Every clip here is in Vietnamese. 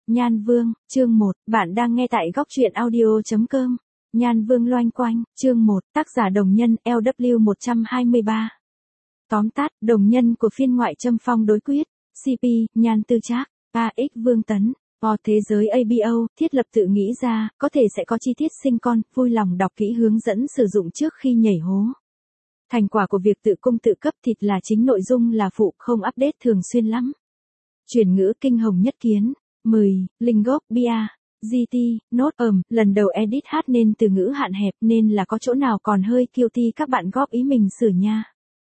Nhan Vương, chương 1, bạn đang nghe tại góc truyện audio.com. Nhan Vương loanh quanh, chương 1, tác giả đồng nhân LW123. Tóm tắt, đồng nhân của phiên ngoại châm phong đối quyết, CP, Nhan Tư Trác, AX Vương Tấn, thế giới ABO, thiết lập tự nghĩ ra, có thể sẽ có chi tiết sinh con, vui lòng đọc kỹ hướng dẫn sử dụng trước khi nhảy hố. Thành quả của việc tự cung tự cấp thịt là chính, nội dung là phụ, không update thường xuyên lắm. Chuyển ngữ kinh hồng nhất kiến. 10. Linh gốc Bia. GT, nốt lần đầu edit hát nên từ ngữ hạn hẹp nên là có chỗ nào còn hơi guilty, các bạn góp ý mình sửa nha.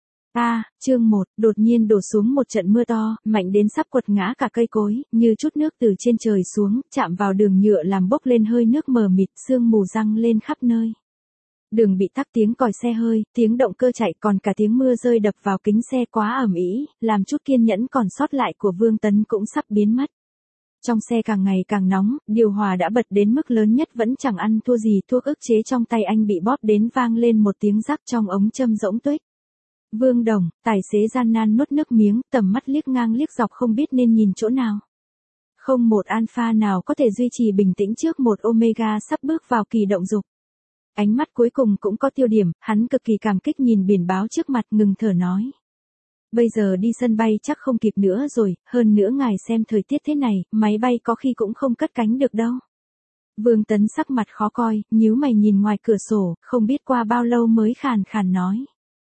Chương 1, đột nhiên đổ xuống một trận mưa to, mạnh đến sắp quật ngã cả cây cối, như chút nước từ trên trời xuống, chạm vào đường nhựa làm bốc lên hơi nước mờ mịt, sương mù răng lên khắp nơi. Đường bị tắc, tiếng còi xe hơi, tiếng động cơ chạy, còn cả tiếng mưa rơi đập vào kính xe quá ầm ĩ, làm chút kiên nhẫn còn sót lại của Vương Tấn cũng sắp biến mất. Trong xe càng ngày càng nóng, điều hòa đã bật đến mức lớn nhất vẫn chẳng ăn thua gì, thuốc ức chế trong tay anh bị bóp đến vang lên một tiếng rắc trong ống châm rỗng tuếch. Vương Đồng, tài xế gian nan nuốt nước miếng, tầm mắt liếc ngang liếc dọc không biết nên nhìn chỗ nào. Không một alpha nào có thể duy trì bình tĩnh trước một omega sắp bước vào kỳ động dục. Ánh mắt cuối cùng cũng có tiêu điểm, hắn cực kỳ cảm kích nhìn biển báo trước mặt, ngừng thở nói. Bây giờ đi sân bay chắc không kịp nữa rồi, hơn nữa ngài xem thời tiết thế này, máy bay có khi cũng không cất cánh được đâu. Vương Tấn sắc mặt khó coi, nhíu mày nhìn ngoài cửa sổ, không biết qua bao lâu mới khàn khàn nói.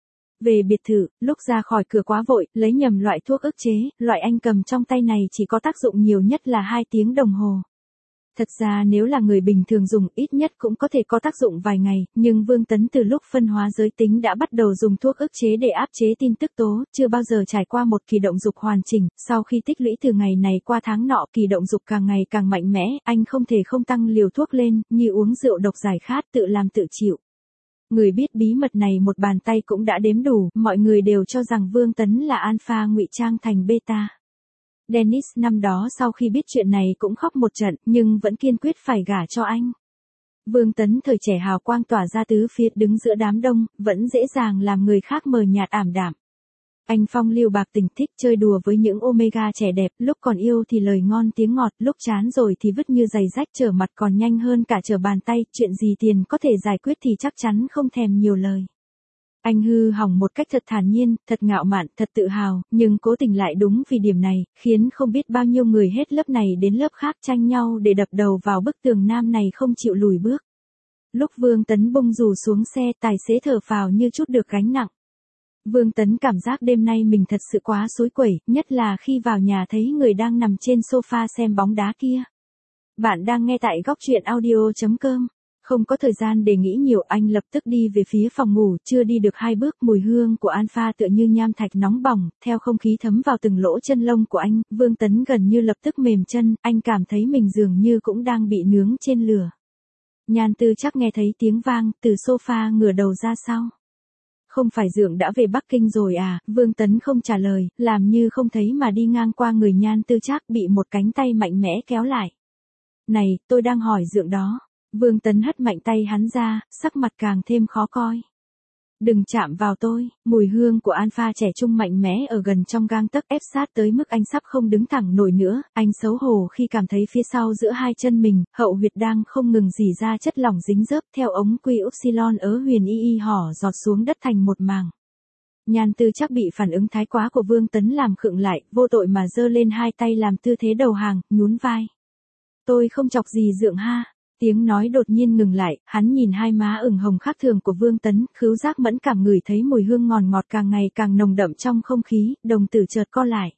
Về biệt thự, lúc ra khỏi cửa quá vội, lấy nhầm loại thuốc ức chế, loại anh cầm trong tay này chỉ có tác dụng nhiều nhất là 2 tiếng đồng hồ. Thật ra nếu là người bình thường dùng ít nhất cũng có thể có tác dụng vài ngày, nhưng Vương Tấn từ lúc phân hóa giới tính đã bắt đầu dùng thuốc ức chế để áp chế tin tức tố, chưa bao giờ trải qua một kỳ động dục hoàn chỉnh, sau khi tích lũy từ ngày này qua tháng nọ, kỳ động dục càng ngày càng mạnh mẽ, anh không thể không tăng liều thuốc lên, như uống rượu độc giải khát, tự làm tự chịu. Người biết bí mật này một bàn tay cũng đã đếm đủ, mọi người đều cho rằng Vương Tấn là alpha ngụy trang thành beta. Dennis năm đó sau khi biết chuyện này cũng khóc một trận, nhưng vẫn kiên quyết phải gả cho anh. Vương Tấn thời trẻ hào quang tỏa ra tứ phía, đứng giữa đám đông, vẫn dễ dàng làm người khác mờ nhạt ảm đạm. Anh phong lưu bạc tình, thích chơi đùa với những omega trẻ đẹp, lúc còn yêu thì lời ngon tiếng ngọt, lúc chán rồi thì vứt như giày rách, trở mặt còn nhanh hơn cả trở bàn tay, chuyện gì tiền có thể giải quyết thì chắc chắn không thèm nhiều lời. Anh hư hỏng một cách thật thản nhiên, thật ngạo mạn, thật tự hào, nhưng cố tình lại đúng vì điểm này, khiến không biết bao nhiêu người hết lớp này đến lớp khác tranh nhau để đập đầu vào bức tường nam này không chịu lùi bước. Lúc Vương Tấn bung dù xuống xe, tài xế thở phào như chút được gánh nặng. Vương Tấn cảm giác đêm nay mình thật sự quá xối quẩy, nhất là khi vào nhà thấy người đang nằm trên sofa xem bóng đá kia. Bạn đang nghe tại góc truyện audio.com. Không có thời gian để nghĩ nhiều, anh lập tức đi về phía phòng ngủ, chưa đi được 2 bước, mùi hương của alpha tựa như nham thạch nóng bỏng, theo không khí thấm vào từng lỗ chân lông của anh, Vương Tấn gần như lập tức mềm chân, anh cảm thấy mình dường như cũng đang bị nướng trên lửa. Nhan Tư Trác nghe thấy tiếng vang, từ sofa ngửa đầu ra sau. Không phải Dượng đã về Bắc Kinh rồi à? Vương Tấn không trả lời, làm như không thấy mà đi ngang qua người Nhan Tư Trác, bị một cánh tay mạnh mẽ kéo lại. Này, tôi đang hỏi Dượng đó. Vương Tấn hất mạnh tay hắn ra, sắc mặt càng thêm khó coi. Đừng chạm vào tôi, mùi hương của alpha trẻ trung mạnh mẽ ở gần trong gang tấc, ép sát tới mức anh sắp không đứng thẳng nổi nữa, anh xấu hổ khi cảm thấy phía sau giữa hai chân mình, hậu huyệt đang không ngừng rỉ ra chất lỏng dính dớp, theo ống quy upsilon ớ huyền y hỏ giọt xuống đất thành một màng. Nhan Tư Trác bị phản ứng thái quá của Vương Tấn làm khựng lại, vô tội mà giơ lên hai tay làm tư thế đầu hàng, nhún vai. Tôi không chọc gì Dượng ha. Tiếng nói đột nhiên ngừng lại, hắn nhìn hai má ửng hồng khác thường của Vương Tấn, khứu giác mẫn cảm ngửi thấy mùi hương ngọt càng ngày càng nồng đậm trong không khí, đồng tử chợt co lại.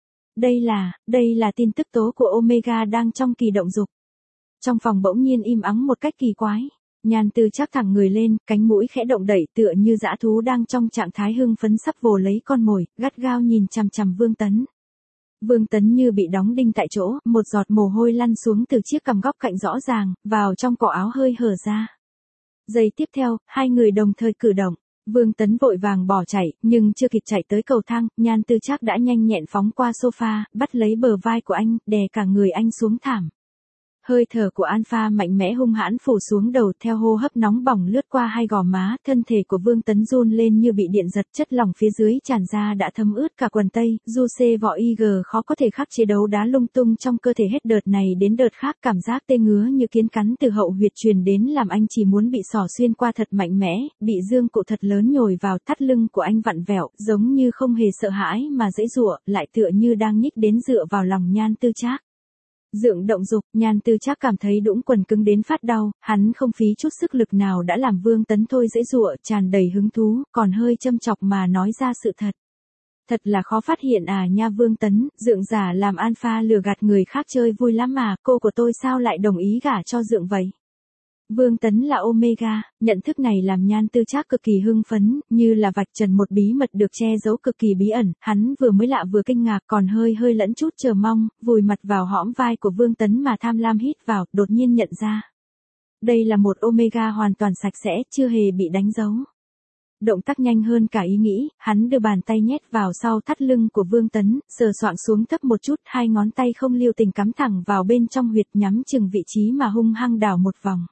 Đây là tin tức tố của Omega đang trong kỳ động dục. Trong phòng bỗng nhiên im ắng một cách kỳ quái. Nhan Tư Trác thẳng người lên, cánh mũi khẽ động đẩy tựa như dã thú đang trong trạng thái hưng phấn sắp vồ lấy con mồi, gắt gao nhìn chằm chằm Vương Tấn. Vương Tấn như bị đóng đinh tại chỗ, một giọt mồ hôi lăn xuống từ chiếc cằm góc cạnh rõ ràng, vào trong cổ áo hơi hở ra. Giây tiếp theo, hai người đồng thời cử động. Vương Tấn vội vàng bỏ chạy, nhưng chưa kịp chạy tới cầu thang, Nhan Tư Trác đã nhanh nhẹn phóng qua sofa, bắt lấy bờ vai của anh, đè cả người anh xuống thảm. Hơi thở của Alpha mạnh mẽ hung hãn phủ xuống đầu, theo hô hấp nóng bỏng lướt qua hai gò má, thân thể của Vương Tấn run lên như bị điện giật, chất lỏng phía dưới tràn ra đã thấm ướt cả quần tây, Juice vỏ IG khó có thể khắc chế đấu đá lung tung trong cơ thể, hết đợt này đến đợt khác, cảm giác tê ngứa như kiến cắn từ hậu huyệt truyền đến làm anh chỉ muốn bị xỏ xuyên qua thật mạnh mẽ, bị dương cụ thật lớn nhồi vào, thắt lưng của anh vặn vẹo, giống như không hề sợ hãi mà giãy giụa, lại tựa như đang nhích đến dựa vào lòng Nhan Tư Trác. Dượng động dục, Nhan Tư Trác cảm thấy đũng quần cứng đến phát đau, hắn không phí chút sức lực nào đã làm Vương Tấn thôi giãy giụa, tràn đầy hứng thú, còn hơi châm chọc mà nói ra sự thật. Thật là khó phát hiện à nha Vương Tấn, dượng giả làm Alpha lừa gạt người khác chơi vui lắm mà, cô của tôi sao lại đồng ý gả cho dượng vậy? Vương Tấn là Omega, nhận thức này làm Nhan Tư Trác cực kỳ hưng phấn, như là vạch trần một bí mật được che giấu cực kỳ bí ẩn, hắn vừa mới lạ vừa kinh ngạc còn hơi lẫn chút chờ mong, vùi mặt vào hõm vai của Vương Tấn mà tham lam hít vào, đột nhiên nhận ra. Đây là một Omega hoàn toàn sạch sẽ, chưa hề bị đánh dấu. Động tác nhanh hơn cả ý nghĩ, hắn đưa bàn tay nhét vào sau thắt lưng của Vương Tấn, sờ soạng xuống thấp một chút, hai ngón tay không lưu tình cắm thẳng vào bên trong huyệt, nhắm chừng vị trí mà hung hăng đảo một vòng.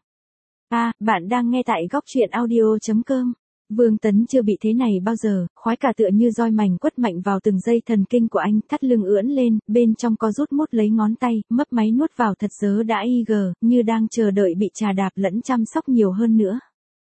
Bạn đang nghe tại góc truyện audio.com. Vương Tấn chưa bị thế này bao giờ, khoái cả tựa như roi mảnh quất mạnh vào từng dây thần kinh của anh, thắt lưng ưỡn lên, bên trong có rút mút lấy ngón tay, mấp máy nuốt vào thật dớ đã IG, như đang chờ đợi bị trà đạp lẫn chăm sóc nhiều hơn nữa.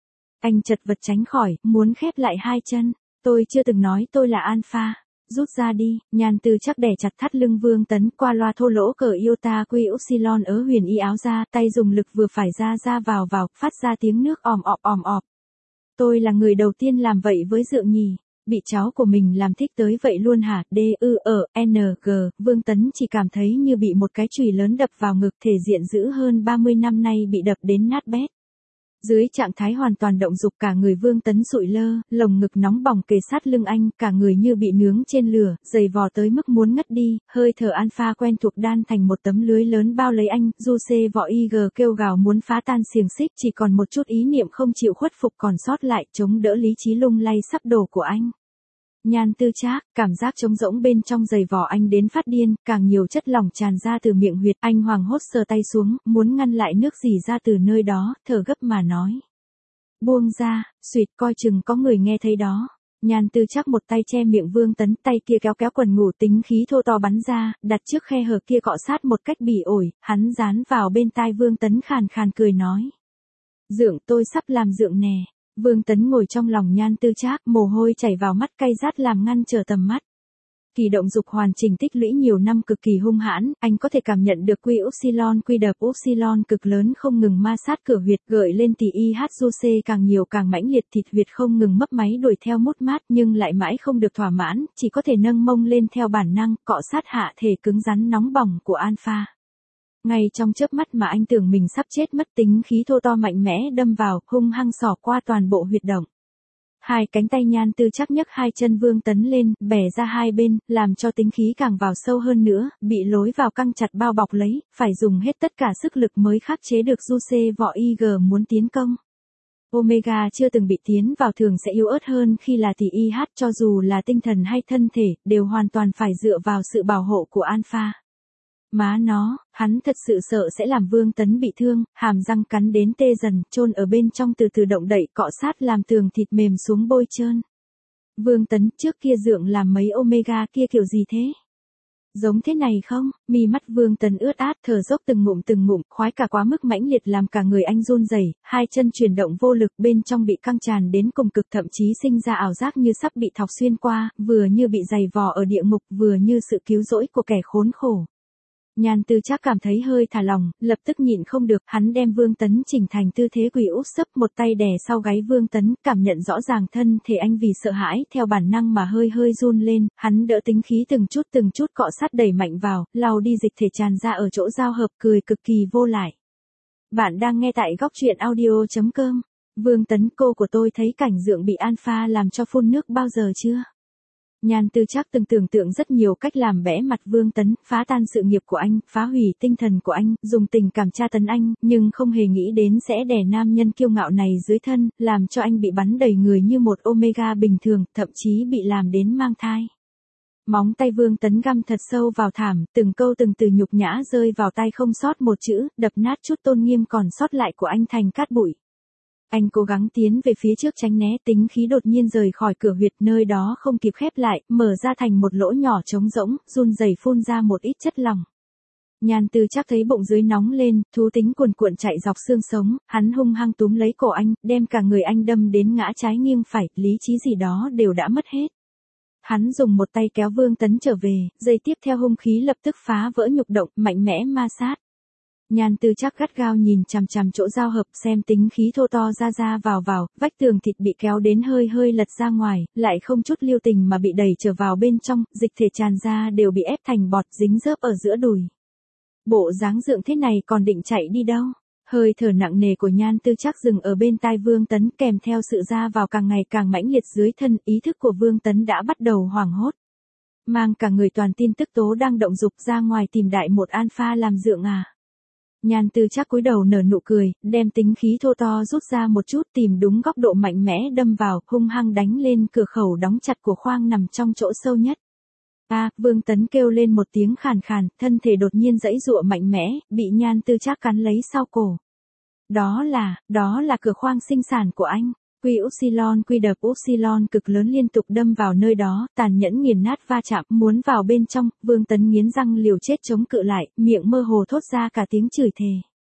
Anh chật vật tránh khỏi, muốn khép lại hai chân. Tôi chưa từng nói tôi là Alpha. Rút ra đi, Nhan Tư Trác đè chặt thắt lưng Vương Tấn, qua loa thô lỗ cờ iota quy upsilon ớ huyền y áo ra, tay dùng lực vừa phải ra vào, phát ra tiếng nước òm ọp. Tôi là người đầu tiên làm vậy với dượng nhỉ, bị cháu của mình làm thích tới vậy luôn hả? D-U-E-N-G, Vương Tấn chỉ cảm thấy như bị một cái chùy lớn đập vào ngực, thể diện giữ hơn 30 năm nay bị đập đến nát bét. Dưới trạng thái hoàn toàn động dục, cả người Vương Tấn sụi lơ, lồng ngực nóng bỏng kề sát lưng anh, cả người như bị nướng trên lửa, dày vò tới mức muốn ngất đi, hơi thở Alpha quen thuộc đan thành một tấm lưới lớn bao lấy anh, Juice vỏ IG kêu gào muốn phá tan xiềng xích, chỉ còn một chút ý niệm không chịu khuất phục còn sót lại, chống đỡ lý trí lung lay sắp đổ của anh. Nhan Tư Trác, cảm giác trống rỗng bên trong giày vò anh đến phát điên, càng nhiều chất lỏng tràn ra từ miệng huyệt, anh hoảng hốt sờ tay xuống, muốn ngăn lại nước rỉ ra từ nơi đó, thở gấp mà nói. Buông ra, xuyệt, coi chừng có người nghe thấy đó. Nhan Tư Trác một tay che miệng Vương Tấn, tay kia kéo quần ngủ, tính khí thô to bắn ra, đặt trước khe hở kia cọ sát một cách bỉ ổi, hắn dán vào bên tai Vương Tấn khàn cười nói. Dượng, tôi sắp làm dượng nè. Vương Tấn ngồi trong lòng Nhan Tư Trác, mồ hôi chảy vào mắt, cay rát làm ngăn trở tầm mắt. Kỳ động dục hoàn chỉnh tích lũy nhiều năm cực kỳ hung hãn, anh có thể cảm nhận được quy đập upsilon cực lớn không ngừng ma sát cửa huyệt, gợi lên tỷ IHJC càng nhiều càng mãnh liệt, thịt huyệt không ngừng mấp máy đuổi theo mút mát nhưng lại mãi không được thỏa mãn, chỉ có thể nâng mông lên theo bản năng, cọ sát hạ thể cứng rắn nóng bỏng của Alpha. Ngay trong chớp mắt mà anh tưởng mình sắp chết mất, tính khí thô to mạnh mẽ đâm vào, hung hăng xỏ qua toàn bộ huyệt động. Hai cánh tay Nhan Tư Trác nhấc hai chân Vương Tấn lên, bẻ ra hai bên, làm cho tính khí càng vào sâu hơn nữa, bị lối vào căng chặt bao bọc lấy, phải dùng hết tất cả sức lực mới khắc chế được Juice vỏ IG muốn tiến công. Omega chưa từng bị tiến vào thường sẽ yếu ớt hơn khi là tỷ IH, cho dù là tinh thần hay thân thể, đều hoàn toàn phải dựa vào sự bảo hộ của Alpha. Má nó, hắn thật sự sợ sẽ làm Vương Tấn bị thương, hàm răng cắn đến tê dần, chôn ở bên trong từ từ động đậy cọ sát làm tường thịt mềm xuống bôi trơn. Vương Tấn, trước kia dượng làm mấy Omega kia kiểu gì thế? Giống thế này không? Mi mắt Vương Tấn ướt át, thở dốc từng ngụm, khoái cả quá mức mãnh liệt làm cả người anh run rẩy, hai chân chuyển động vô lực, bên trong bị căng tràn đến cùng cực, thậm chí sinh ra ảo giác như sắp bị thọc xuyên qua, vừa như bị giày vò ở địa ngục, vừa như sự cứu rỗi của kẻ khốn khổ. Nhan Tư Trác cảm thấy hơi thả lỏng, lập tức nhịn không được, hắn đem Vương Tấn chỉnh thành tư thế quỳ úp sấp, một tay đè sau gáy Vương Tấn, cảm nhận rõ ràng thân thể anh vì sợ hãi, theo bản năng mà hơi run lên, hắn đỡ tính khí từng chút cọ sát đẩy mạnh vào, lau đi dịch thể tràn ra ở chỗ giao hợp, cười cực kỳ vô lại. Bạn đang nghe tại góc truyện audio.com. Vương Tấn, cô của tôi thấy cảnh dượng bị Alpha làm cho phun nước bao giờ chưa? Nhan Tư Trác từng tưởng tượng rất nhiều cách làm bẽ mặt Vương Tấn, phá tan sự nghiệp của anh, phá hủy tinh thần của anh, dùng tình cảm tra tấn anh, nhưng không hề nghĩ đến sẽ đè nam nhân kiêu ngạo này dưới thân, làm cho anh bị bắn đầy người như một Omega bình thường, thậm chí bị làm đến mang thai. Móng tay Vương Tấn găm thật sâu vào thảm, từng câu từng từ nhục nhã rơi vào tai không sót một chữ, đập nát chút tôn nghiêm còn sót lại của anh thành cát bụi. Anh cố gắng tiến về phía trước tránh né, tính khí đột nhiên rời khỏi cửa huyệt, nơi đó không kịp khép lại, mở ra thành một lỗ nhỏ trống rỗng, run rẩy phun ra một ít chất lỏng. Nhan Tư Trác thấy bụng dưới nóng lên, thú tính cuồn cuộn chạy dọc xương sống, hắn hung hăng túm lấy cổ anh, đem cả người anh đâm đến ngã trái nghiêng phải, lý trí gì đó đều đã mất hết. Hắn dùng một tay kéo Vương Tấn trở về, giây tiếp theo hung khí lập tức phá vỡ nhục động, mạnh mẽ ma sát. Nhan Tư Trác gắt gao nhìn chằm chằm chỗ giao hợp, xem tính khí thô to ra vào, vách tường thịt bị kéo đến hơi lật ra ngoài, lại không chút lưu tình mà bị đẩy trở vào bên trong, dịch thể tràn ra đều bị ép thành bọt dính rớp ở giữa đùi. Bộ dáng dượng thế này còn định chạy đi đâu? Hơi thở nặng nề của Nhan Tư Trác dừng ở bên tai Vương Tấn, kèm theo sự ra vào càng ngày càng mãnh liệt dưới thân, ý thức của Vương Tấn đã bắt đầu hoảng hốt. Mang cả người toàn tin tức tố đang động dục ra ngoài tìm đại một alpha làm dượng à? Nhan Tư Trác cúi đầu nở nụ cười, đem tính khí thô to rút ra một chút, tìm đúng góc độ mạnh mẽ đâm vào, hung hăng đánh lên cửa khẩu đóng chặt của khoang nằm trong chỗ sâu nhất. Vương Tấn kêu lên một tiếng khàn khàn, thân thể đột nhiên giãy giụa mạnh mẽ, bị Nhan Tư Trác cắn lấy sau cổ. Đó là cửa khoang sinh sản của anh. Quy upsilon quy đập upsilon cực lớn liên tục đâm vào nơi đó, tàn nhẫn nghiền nát va chạm, muốn vào bên trong, Vương Tấn nghiến răng liều chết chống cự lại, miệng mơ hồ thốt ra cả tiếng chửi thề.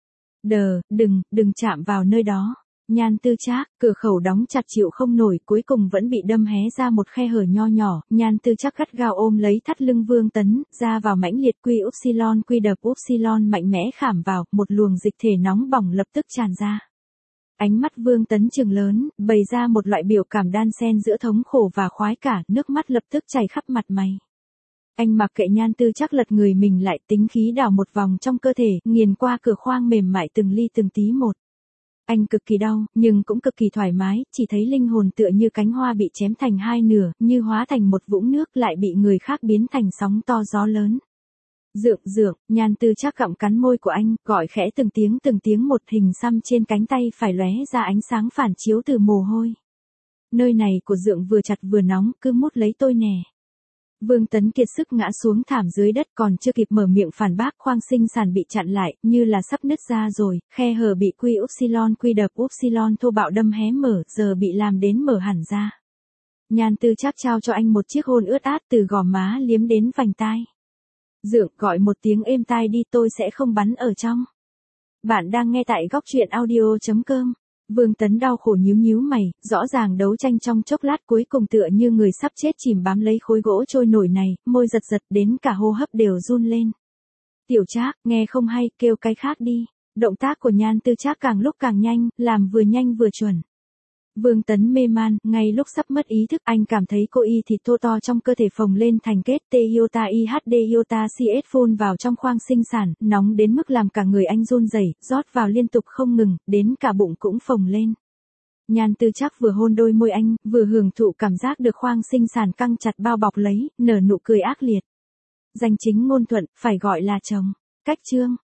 Đừng chạm vào nơi đó. Nhan Tư Trác, cửa khẩu đóng chặt chịu không nổi, cuối cùng vẫn bị đâm hé ra một khe hở nho nhỏ, Nhan Tư Trác gắt gao ôm lấy thắt lưng Vương Tấn, ra vào mãnh liệt quy upsilon quy đập upsilon mạnh mẽ khảm vào, một luồng dịch thể nóng bỏng lập tức tràn ra. Ánh mắt Vương Tấn trừng lớn, bày ra một loại biểu cảm đan xen giữa thống khổ và khoái cả, nước mắt lập tức chảy khắp mặt mày. Anh mặc kệ Nhan Tư Trác lật người mình lại, tính khí đảo một vòng trong cơ thể, nghiền qua cửa khoang mềm mại từng ly từng tí một. Anh cực kỳ đau, nhưng cũng cực kỳ thoải mái, chỉ thấy linh hồn tựa như cánh hoa bị chém thành hai nửa, như hóa thành một vũng nước lại bị người khác biến thành sóng to gió lớn. Dượng, Nhan Tư Trác gặm cắn môi của anh, gọi khẽ từng tiếng một, hình xăm trên cánh tay phải lóe ra ánh sáng phản chiếu từ mồ hôi. Nơi này của dượng vừa chặt vừa nóng, cứ mút lấy tôi nè. Vương Tấn kiệt sức ngã xuống thảm dưới đất, còn chưa kịp mở miệng phản bác, khoang sinh sản bị chặn lại, như là sắp nứt ra rồi, khe hở bị quy upsilon quy đập upsilon thô bạo đâm hé mở, giờ bị làm đến mở hẳn ra. Nhan Tư Trác trao cho anh một chiếc hôn ướt át từ gò má liếm đến vành tai. Dượng, gọi một tiếng êm tai đi, tôi sẽ không bắn ở trong. Bạn đang nghe tại góc truyện audio.com. Vương Tấn đau khổ nhíu mày, rõ ràng đấu tranh trong chốc lát cuối cùng tựa như người sắp chết chìm bám lấy khối gỗ trôi nổi này, môi giật đến cả hô hấp đều run lên. Tiểu Trác, nghe không hay, kêu cái khác đi. Động tác của Nhan Tư Trác càng lúc càng nhanh, làm vừa nhanh vừa chuẩn. Vương Tấn mê man, ngay lúc sắp mất ý thức, anh cảm thấy cô y thịt thô to trong cơ thể phồng lên thành kết, T-iota IHD iota CS phun vào trong khoang sinh sản, nóng đến mức làm cả người anh run rẩy, rót vào liên tục không ngừng, đến cả bụng cũng phồng lên. Nhan Tư Trác vừa hôn đôi môi anh, vừa hưởng thụ cảm giác được khoang sinh sản căng chặt bao bọc lấy, nở nụ cười ác liệt. Danh chính ngôn thuận, phải gọi là chồng. Cách chương